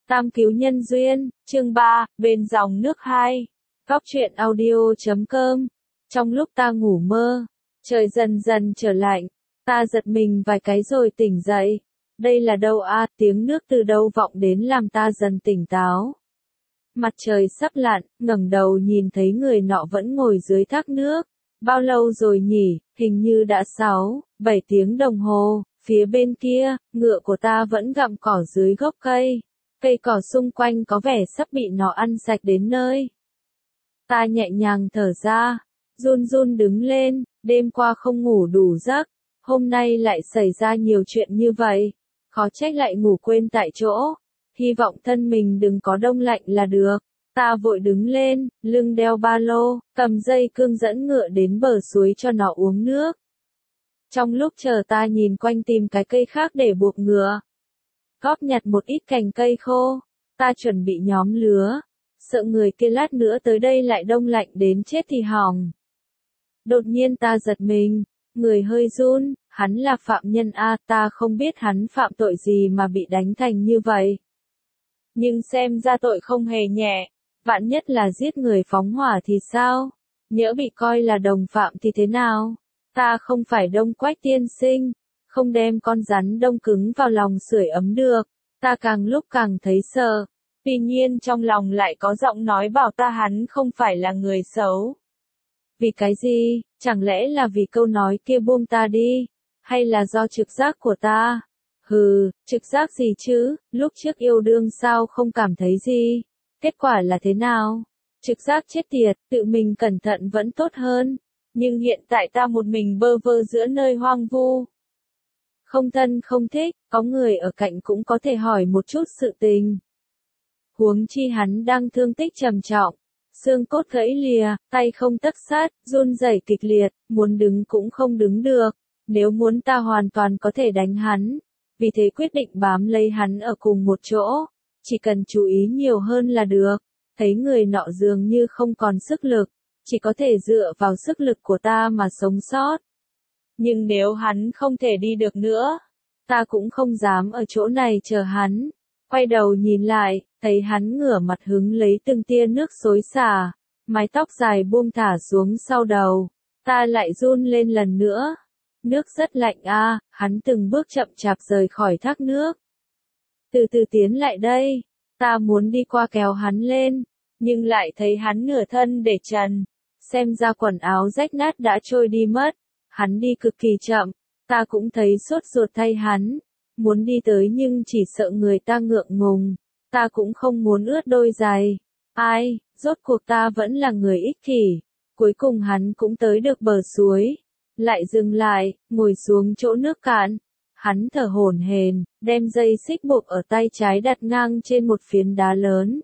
Tam cứu nhân duyên, chương 3, bên dòng nước 2. Góc truyện audio.com. Trong lúc ta ngủ mơ, trời dần dần trở lạnh, ta giật mình vài cái rồi tỉnh dậy. Đây là đâu a? Tiếng nước từ đâu vọng đến làm ta dần tỉnh táo. Mặt trời sắp lặn, ngẩng đầu nhìn thấy người nọ vẫn ngồi dưới thác nước. Bao lâu rồi nhỉ? Hình như đã 6-7 tiếng đồng hồ. Phía bên kia, ngựa của ta vẫn gặm cỏ dưới gốc cây. Cây cỏ xung quanh có vẻ sắp bị nó ăn sạch đến nơi. Ta nhẹ nhàng thở ra, run run đứng lên, đêm qua không ngủ đủ giấc, hôm nay lại xảy ra nhiều chuyện như vậy, khó trách lại ngủ quên tại chỗ, hy vọng thân mình đừng có đông lạnh là được. Ta vội đứng lên, lưng đeo ba lô, cầm dây cương dẫn ngựa đến bờ suối cho nó uống nước. Trong lúc chờ ta nhìn quanh tìm cái cây khác để buộc ngựa. Góp nhặt một ít cành cây khô, ta chuẩn bị nhóm lửa, sợ người kia lát nữa tới đây lại đông lạnh đến chết thì hỏng. Đột nhiên ta giật mình, người hơi run, hắn là phạm nhân a, ta không biết hắn phạm tội gì mà bị đánh thành như vậy. Nhưng xem ra tội không hề nhẹ, vạn nhất là giết người phóng hỏa thì sao? Nhỡ bị coi là đồng phạm thì thế nào? Ta không phải Đông Quách tiên sinh, không đem con rắn đông cứng vào lòng sưởi ấm được, ta càng lúc càng thấy sợ. Tuy nhiên trong lòng lại có giọng nói bảo ta hắn không phải là người xấu. Vì cái gì? Chẳng lẽ là vì câu nói kia buông ta đi? Hay là do trực giác của ta? Hừ, trực giác gì chứ, lúc trước yêu đương sao không cảm thấy gì? Kết quả là thế nào? Trực giác chết tiệt, tự mình cẩn thận vẫn tốt hơn. Nhưng hiện tại ta một mình bơ vơ giữa nơi hoang vu. Không thân không thích, có người ở cạnh cũng có thể hỏi một chút sự tình. Huống chi hắn đang thương tích trầm trọng, xương cốt gãy lìa, tay không tấc sắt, run rẩy kịch liệt, muốn đứng cũng không đứng được. Nếu muốn ta hoàn toàn có thể đánh hắn, vì thế quyết định bám lấy hắn ở cùng một chỗ, chỉ cần chú ý nhiều hơn là được. Thấy người nọ dường như không còn sức lực, chỉ có thể dựa vào sức lực của ta mà sống sót. Nhưng nếu hắn không thể đi được nữa, ta cũng không dám ở chỗ này chờ hắn. Quay đầu nhìn lại, thấy hắn ngửa mặt hứng lấy từng tia nước xối xả, mái tóc dài buông thả xuống sau đầu. Ta lại run lên lần nữa. Nước rất lạnh a, hắn từng bước chậm chạp rời khỏi thác nước. Từ từ tiến lại đây, ta muốn đi qua kéo hắn lên, nhưng lại thấy hắn nửa thân để trần. Xem ra quần áo rách nát đã trôi đi mất. Hắn đi cực kỳ chậm, ta cũng thấy sốt ruột thay hắn. Muốn đi tới nhưng chỉ sợ người ta ngượng ngùng. Ta cũng không muốn ướt đôi giày. Ai, rốt cuộc ta vẫn là người ích kỷ. Cuối cùng hắn cũng tới được bờ suối. Lại dừng lại, ngồi xuống chỗ nước cạn. Hắn thở hổn hển, đem dây xích buộc ở tay trái đặt ngang trên một phiến đá lớn.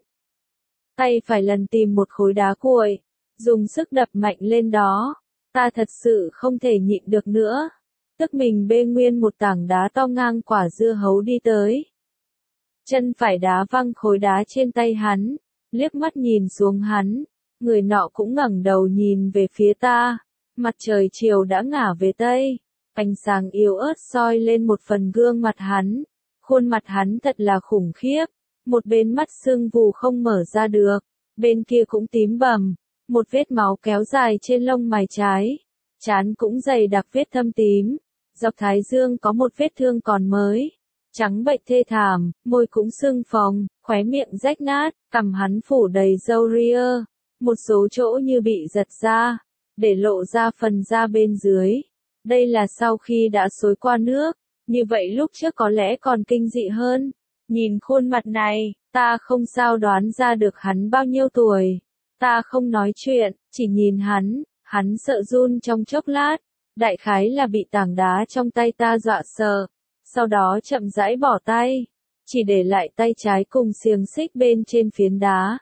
Tay phải lần tìm một khối đá cuội, dùng sức đập mạnh lên đó. Ta thật sự không thể nhịn được nữa. Tức mình bê nguyên một tảng đá to ngang quả dưa hấu đi tới. Chân phải đá văng khối đá trên tay hắn, liếc mắt nhìn xuống hắn. Người nọ cũng ngẩng đầu nhìn về phía ta. Mặt trời chiều đã ngả về tây. Ánh sáng yếu ớt soi lên một phần gương mặt hắn. Khuôn mặt hắn thật là khủng khiếp. Một bên mắt sưng vù không mở ra được. Bên kia cũng tím bầm. Một vết máu kéo dài trên lông mày trái. Trán cũng dày đặc vết thâm tím. Dọc thái dương có một vết thương còn mới. Trắng bệch thê thảm, môi cũng sưng phồng, khóe miệng rách nát, cằm hắn phủ đầy râu ria. Một số chỗ như bị giật ra, để lộ ra phần da bên dưới. Đây là sau khi đã xối qua nước. Như vậy lúc trước có lẽ còn kinh dị hơn. Nhìn khuôn mặt này, ta không sao đoán ra được hắn bao nhiêu tuổi. Ta không nói chuyện, chỉ nhìn hắn sợ run trong chốc lát, đại khái là bị tảng đá trong tay ta dọa sợ, sau đó chậm rãi bỏ tay, chỉ để lại tay trái cùng xiềng xích bên trên phiến đá.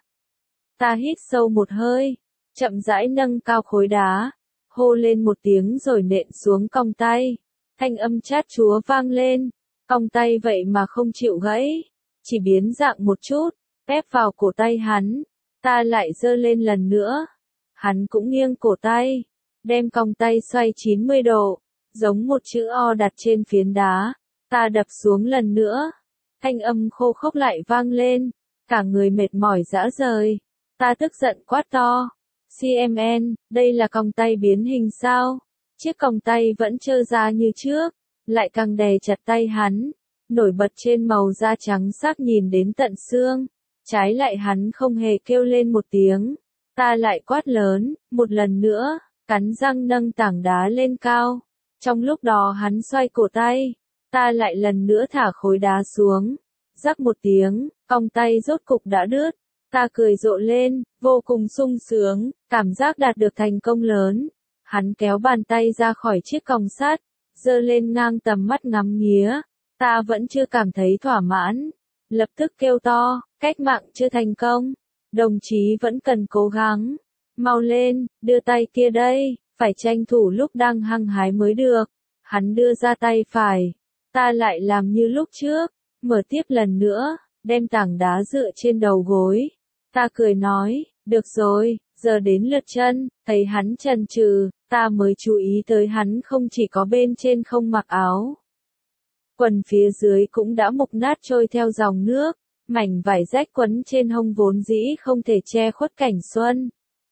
Ta hít sâu một hơi, chậm rãi nâng cao khối đá, hô lên một tiếng rồi nện xuống cong tay, thanh âm chát chúa vang lên, cong tay vậy mà không chịu gãy, chỉ biến dạng một chút, ép vào cổ tay hắn. Ta lại giơ lên lần nữa. Hắn cũng nghiêng cổ tay, đem cong tay xoay 90 độ, giống một chữ O đặt trên phiến đá. Ta đập xuống lần nữa. thanh âm khô khốc lại vang lên, cả người mệt mỏi rã rời. Ta tức giận quát to. CMN, đây là còng tay biến hình sao? Chiếc còng tay vẫn trơ ra như trước, lại càng đè chặt tay hắn, nổi bật trên màu da trắng sắc nhìn đến tận xương. Trái lại hắn không hề kêu lên một tiếng. Ta lại quát lớn, một lần nữa, cắn răng nâng tảng đá lên cao. Trong lúc đó hắn xoay cổ tay, ta lại lần nữa thả khối đá xuống. Rắc một tiếng, còng tay rốt cục đã đứt. Ta cười rộ lên, vô cùng sung sướng, cảm giác đạt được thành công lớn. Hắn kéo bàn tay ra khỏi chiếc còng sắt, giơ lên ngang tầm mắt ngắm nghía. Ta vẫn chưa cảm thấy thỏa mãn. Lập tức kêu to, cách mạng chưa thành công. Đồng chí vẫn cần cố gắng. Mau lên, đưa tay kia đây, phải tranh thủ lúc đang hăng hái mới được. Hắn đưa ra tay phải. Ta lại làm như lúc trước, mở tiếp lần nữa, đem tảng đá dựa trên đầu gối. Ta cười nói, được rồi, giờ đến lượt chân. Thấy hắn chần chừ, ta mới chú ý tới hắn không chỉ có bên trên không mặc áo. Quần phía dưới cũng đã mục nát trôi theo dòng nước, mảnh vải rách quấn trên hông vốn dĩ không thể che khuất cảnh xuân.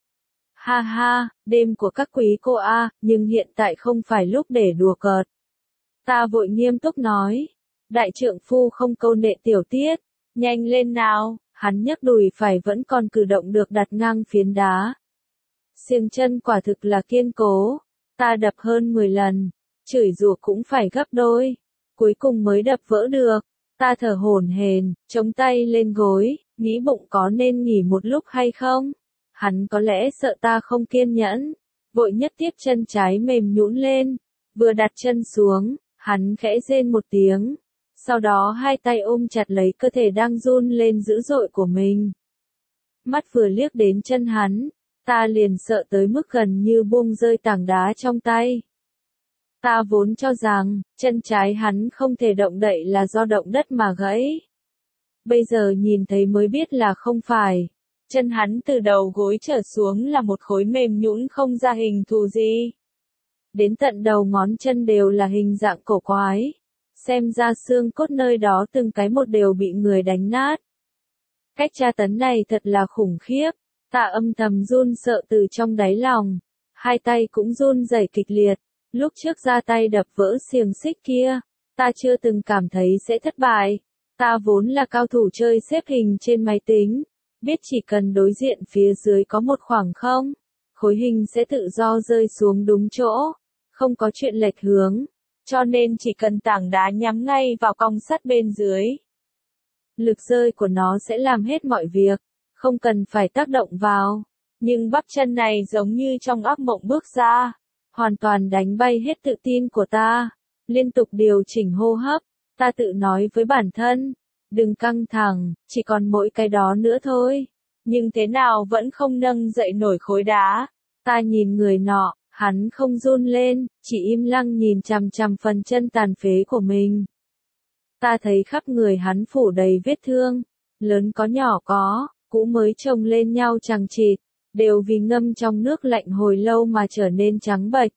Ha ha, đêm của các quý cô a, nhưng hiện tại không phải lúc để đùa cợt. Ta vội nghiêm túc nói, đại trượng phu không câu nệ tiểu tiết, nhanh lên nào. Hắn nhấc đùi phải vẫn còn cử động được đặt ngang phiến đá. Xiềng chân quả thực là kiên cố. Ta đập hơn 10 lần, chửi rủa cũng phải gấp đôi. Cuối cùng mới đập vỡ được. Ta thở hổn hển, chống tay lên gối, nghĩ bụng có nên nghỉ một lúc hay không? Hắn có lẽ sợ ta không kiên nhẫn. Vội nhất tiếp chân trái mềm nhũn lên. Vừa đặt chân xuống, hắn khẽ rên một tiếng. Sau đó hai tay ôm chặt lấy cơ thể đang run lên dữ dội của mình. Mắt vừa liếc đến chân hắn, ta liền sợ tới mức gần như buông rơi tảng đá trong tay. Ta vốn cho rằng, chân trái hắn không thể động đậy là do động đất mà gãy. Bây giờ nhìn thấy mới biết là không phải. Chân hắn từ đầu gối trở xuống là một khối mềm nhũn không ra hình thù gì. Đến tận đầu ngón chân đều là hình dạng cổ quái. Xem ra xương cốt nơi đó từng cái một đều bị người đánh nát. Cách tra tấn này thật là khủng khiếp. Ta âm thầm run sợ từ trong đáy lòng. Hai tay cũng run rẩy kịch liệt. Lúc trước ra tay đập vỡ xiềng xích kia, ta chưa từng cảm thấy sẽ thất bại. Ta vốn là cao thủ chơi xếp hình trên máy tính. Biết chỉ cần đối diện phía dưới có một khoảng không, khối hình sẽ tự do rơi xuống đúng chỗ. Không có chuyện lệch hướng. Cho nên chỉ cần tảng đá nhắm ngay vào cong sắt bên dưới. Lực rơi của nó sẽ làm hết mọi việc, không cần phải tác động vào. Nhưng bắp chân này giống như trong ác mộng bước ra, hoàn toàn đánh bay hết tự tin của ta. Liên tục điều chỉnh hô hấp, ta tự nói với bản thân, đừng căng thẳng, chỉ còn mỗi cái đó nữa thôi. Nhưng thế nào vẫn không nâng dậy nổi khối đá. Ta nhìn người nọ. Hắn không run lên, chỉ im lặng nhìn chằm chằm phần chân tàn phế của mình. Ta thấy khắp người hắn phủ đầy vết thương, lớn có nhỏ có, cũ mới chồng lên nhau chằng chịt, đều vì ngâm trong nước lạnh hồi lâu mà trở nên trắng bệch.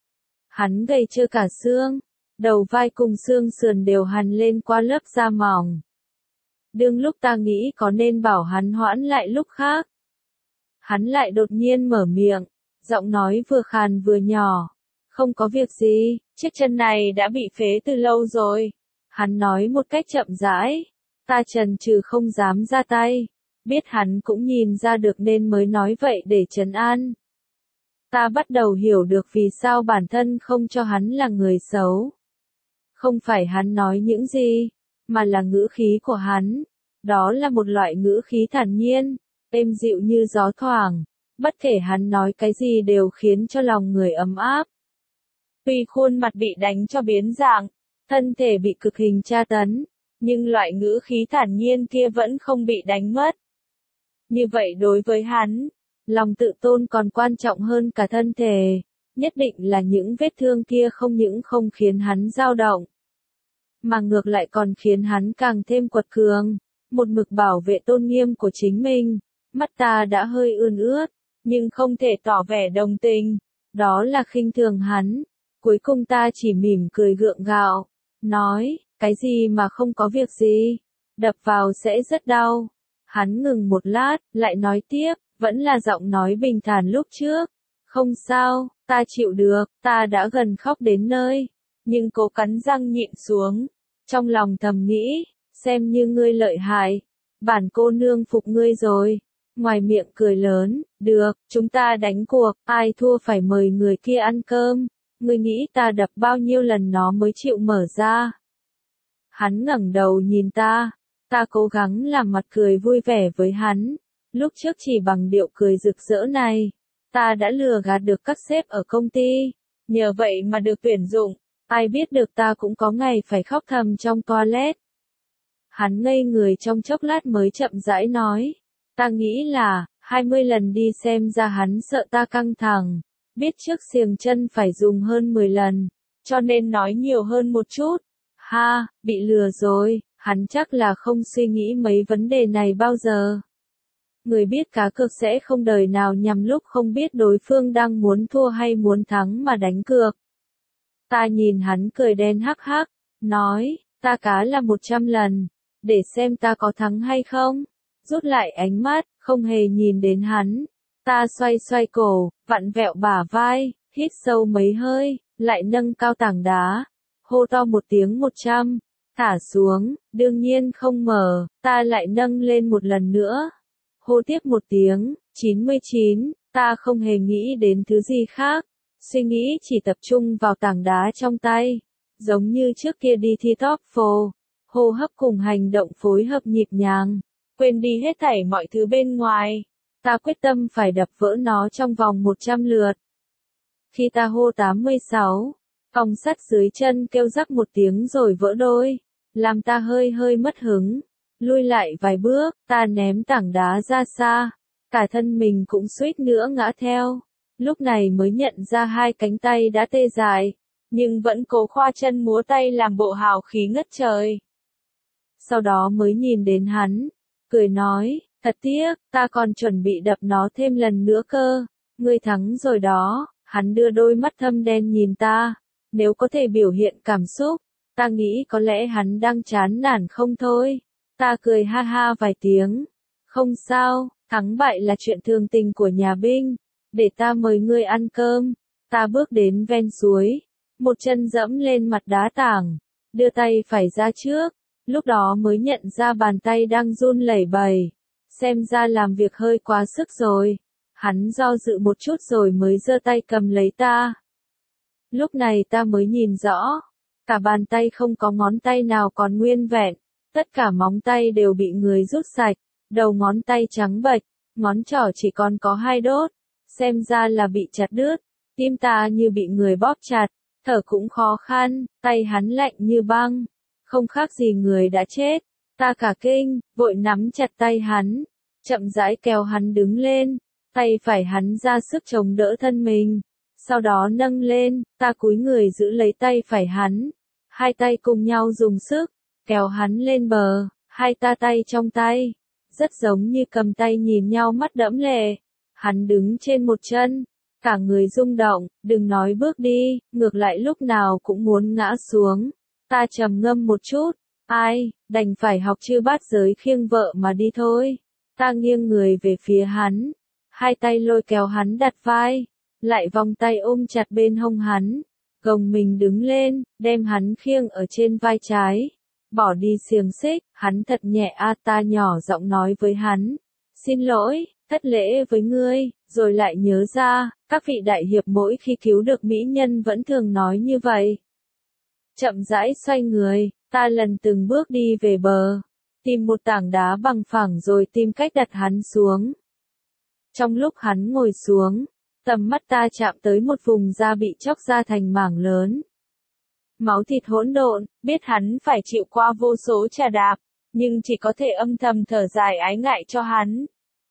Hắn gầy trơ cả xương, đầu vai cùng xương sườn đều hằn lên qua lớp da mỏng. Đương lúc ta nghĩ có nên bảo hắn hoãn lại lúc khác. Hắn lại đột nhiên mở miệng. Giọng nói vừa khàn vừa nhỏ. Không có việc gì, chiếc chân này đã bị phế từ lâu rồi. Hắn nói một cách chậm rãi. Ta chần chừ không dám ra tay. Biết hắn cũng nhìn ra được nên mới nói vậy để trấn an. Ta bắt đầu hiểu được vì sao bản thân không cho hắn là người xấu. Không phải hắn nói những gì, mà là ngữ khí của hắn. Đó là một loại ngữ khí thản nhiên, êm dịu như gió thoảng. Bất kể hắn nói cái gì đều khiến cho lòng người ấm áp. Tuy khuôn mặt bị đánh cho biến dạng, thân thể bị cực hình tra tấn, nhưng loại ngữ khí thản nhiên kia vẫn không bị đánh mất. Như vậy đối với hắn, lòng tự tôn còn quan trọng hơn cả thân thể. Nhất định là những vết thương kia không những không khiến hắn dao động, mà ngược lại còn khiến hắn càng thêm quật cường, một mực bảo vệ tôn nghiêm của chính mình. Mắt ta đã hơi ươn ướt, nhưng không thể tỏ vẻ đồng tình, đó là khinh thường hắn. Cuối cùng ta chỉ mỉm cười gượng gạo, nói, cái gì mà không có việc gì, đập vào sẽ rất đau. Hắn ngừng một lát, lại nói tiếp, vẫn là giọng nói bình thản lúc trước. Không sao, ta chịu được, ta đã gần khóc đến nơi, nhưng cố cắn răng nhịn xuống. Trong lòng thầm nghĩ, xem như ngươi lợi hại, bản cô nương phục ngươi rồi. Ngoài miệng cười lớn, được, chúng ta đánh cuộc, ai thua phải mời người kia ăn cơm. Ngươi nghĩ ta đập bao nhiêu lần nó mới chịu mở ra. Hắn ngẩng đầu nhìn ta cố gắng làm mặt cười vui vẻ với hắn. Lúc trước chỉ bằng điệu cười rực rỡ này, ta đã lừa gạt được các sếp ở công ty, nhờ vậy mà được tuyển dụng. Ai biết được ta cũng có ngày phải khóc thầm trong toilet. Hắn ngây người trong chốc lát mới chậm rãi nói, ta nghĩ là, 20 lần đi xem ra hắn sợ ta căng thẳng, biết trước xiềng chân phải dùng hơn 10 lần, cho nên nói nhiều hơn một chút. Ha, bị lừa rồi, hắn chắc là không suy nghĩ mấy vấn đề này bao giờ. Người biết cá cược sẽ không đời nào nhằm lúc không biết đối phương đang muốn thua hay muốn thắng mà đánh cược. Ta nhìn hắn cười đen hắc hắc, nói, ta cá là 100 lần, để xem ta có thắng hay không. Rút lại ánh mắt, không hề nhìn đến hắn. Ta xoay xoay cổ, vặn vẹo bả vai, hít sâu mấy hơi, lại nâng cao tảng đá. Hô to một tiếng 100, thả xuống, đương nhiên không mở, ta lại nâng lên một lần nữa. Hô tiếp một tiếng, 99, ta không hề nghĩ đến thứ gì khác. Suy nghĩ chỉ tập trung vào tảng đá trong tay. Giống như trước kia đi thi TOEFL, hô hấp cùng hành động phối hợp nhịp nhàng. Quên đi hết thảy mọi thứ bên ngoài. Ta quyết tâm phải đập vỡ nó trong vòng 100 lượt. Khi ta hô 86, cong sắt dưới chân kêu rắc một tiếng rồi vỡ đôi, làm ta hơi hơi mất hứng. Lui lại vài bước, ta ném tảng đá ra xa, cả thân mình cũng suýt nữa ngã theo. Lúc này mới nhận ra hai cánh tay đã tê dại, nhưng vẫn cố khoa chân múa tay làm bộ hào khí ngất trời. Sau đó mới nhìn đến hắn, cười nói, thật tiếc, ta còn chuẩn bị đập nó thêm lần nữa cơ. Ngươi thắng rồi đó. Hắn đưa đôi mắt thâm đen nhìn ta. Nếu có thể biểu hiện cảm xúc, ta nghĩ có lẽ hắn đang chán nản không thôi. Ta cười ha ha vài tiếng. Không sao, thắng bại là chuyện thường tình của nhà binh. Để ta mời ngươi ăn cơm. Ta bước đến ven suối, một chân dẫm lên mặt đá tảng, đưa tay phải ra trước. Lúc đó mới nhận ra bàn tay đang run lẩy bẩy. Xem ra làm việc hơi quá sức rồi. Hắn do dự một chút rồi mới giơ tay cầm lấy ta. Lúc này ta mới nhìn rõ, cả bàn tay không có ngón tay nào còn nguyên vẹn, tất cả móng tay đều bị người rút sạch, đầu ngón tay trắng bệch, ngón trỏ chỉ còn có 2 đốt, xem ra là bị chặt đứt. Tim ta như bị người bóp chặt, thở cũng khó khăn, tay hắn lạnh như băng, không khác gì người đã chết. Ta cả kinh, vội nắm chặt tay hắn, chậm rãi kéo hắn đứng lên. Tay phải hắn ra sức chống đỡ thân mình, sau đó nâng lên, ta cúi người giữ lấy tay phải hắn, hai tay cùng nhau dùng sức, kéo hắn lên bờ, hai ta tay trong tay, rất giống như cầm tay nhìn nhau mắt đẫm lệ. Hắn đứng trên một chân, cả người rung động, đừng nói bước đi, ngược lại lúc nào cũng muốn ngã xuống. Ta trầm ngâm một chút, ai, đành phải học chư bát giới khiêng vợ mà đi thôi. Ta nghiêng người về phía hắn. Hai tay lôi kéo hắn đặt vai, lại vòng tay ôm chặt bên hông hắn, gồng mình đứng lên, đem hắn khiêng ở trên vai trái, bỏ đi xiềng xích. Hắn thật nhẹ ta nhỏ giọng nói với hắn, xin lỗi, thất lễ với ngươi, rồi lại nhớ ra, các vị đại hiệp mỗi khi cứu được mỹ nhân vẫn thường nói như vậy. Chậm rãi xoay người, ta lần từng bước đi về bờ, tìm một tảng đá bằng phẳng rồi tìm cách đặt hắn xuống. Trong lúc hắn ngồi xuống, tầm mắt ta chạm tới một vùng da bị chóc ra thành mảng lớn. Máu thịt hỗn độn, biết hắn phải chịu qua vô số trà đạp, nhưng chỉ có thể âm thầm thở dài ái ngại cho hắn.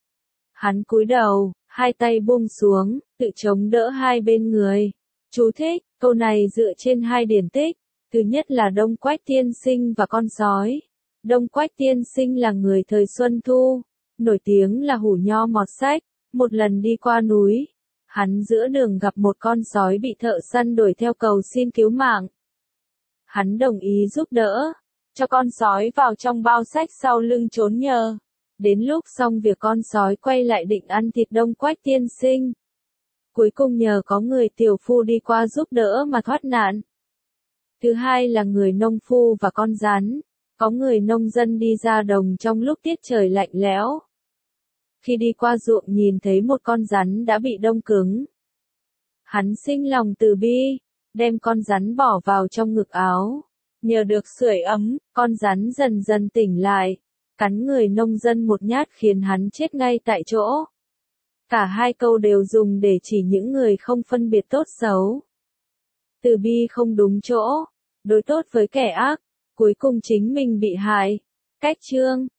Hắn cúi đầu, hai tay buông xuống, tự chống đỡ hai bên người. Chú thích, câu này dựa trên hai điển tích. Thứ nhất là Đông Quách Tiên Sinh và con sói. Đông Quách Tiên Sinh là người thời Xuân Thu, nổi tiếng là hủ nho mọt sách. Một lần đi qua núi, hắn giữa đường gặp một con sói bị thợ săn đuổi theo cầu xin cứu mạng. Hắn đồng ý giúp đỡ, cho con sói vào trong bao sách sau lưng trốn nhờ. Đến lúc xong việc con sói quay lại định ăn thịt Đông Quách tiên sinh. Cuối cùng nhờ có người tiểu phu đi qua giúp đỡ mà thoát nạn. Thứ hai là người nông phu và con rắn. Có người nông dân đi ra đồng trong lúc tiết trời lạnh lẽo. Khi đi qua ruộng nhìn thấy một con rắn đã bị đông cứng. Hắn sinh lòng từ bi, đem con rắn bỏ vào trong ngực áo. Nhờ được sưởi ấm, con rắn dần dần tỉnh lại, cắn người nông dân một nhát khiến hắn chết ngay tại chỗ. Cả hai câu đều dùng để chỉ những người không phân biệt tốt xấu. Từ bi không đúng chỗ, đối tốt với kẻ ác, cuối cùng chính mình bị hại. Cách chương